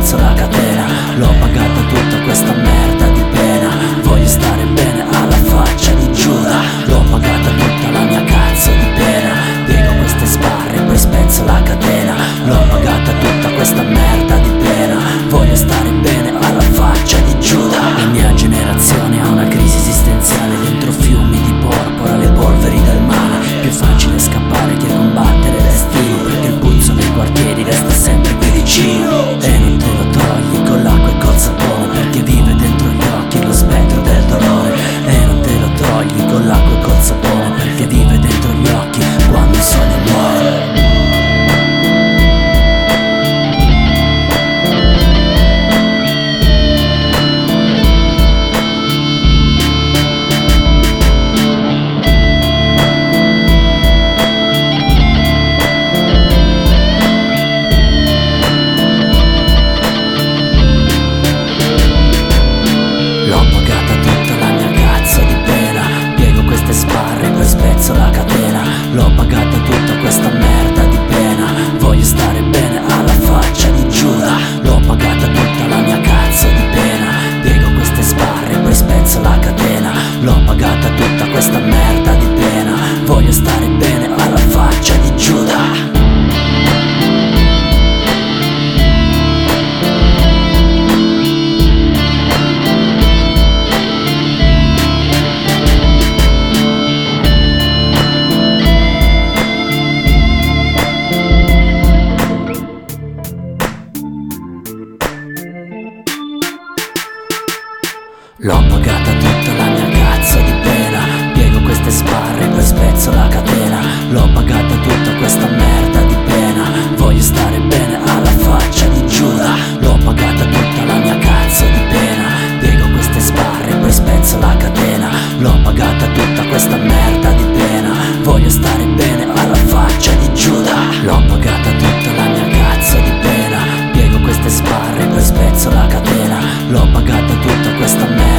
spezzo la catena. L'ho pagata tutta questa merda di pena. Voglio stare bene alla faccia di Giuda. L'ho pagata tutta la mia cazzo di pena. Piego queste sbarre e poi spezzo la catena. L'ho pagata tutta questa merda di pena. Voglio stare bene alla faccia di Giuda. La mia generazione ha una crisi esistenziale. Dentro fiumi di porpora, le polveri del male. Più facile scappare che combattere il destino, perché il puzzo dei quartieri resta sempre qui vicino. E non te lo togli con l'acqua e col sapone, perché vive dentro gli occhi lo spettro del dolore. E non te lo togli con l'acqua e col sapone, perché vive dentro gli occhi quando il sogno muore. L'ho pagata tutta la mia cazzo di pena. Piego queste sbarre e poi spezzo la catena. L'ho pagata tutta questa merda di pena. Voglio stare bene alla faccia di Giuda. L'ho pagata tutta la mia cazzo di pena. Piego queste sbarre e poi spezzo la catena. L'ho pagata tutta questa merda di pena. Voglio stare bene alla faccia di Giuda. L'ho pagata tutta la mia cazzo di pena. Piego queste sbarre e poi spezzo la catena. L'ho pagata tutta questa merda di pena. Voglio stare bene alla faccia di Giuda. L'ho pagata tutta la mia cazzo di pena. Piego queste sbarre e poi spezzo la catena. L'ho pagata tutta questa merda di pena. Voglio stare bene alla faccia di Giuda. L'ho pagata tutta la mia cazzo di pena. Piego queste sbarre e poi spezzo la catena. L'ho pagata tutta questa merda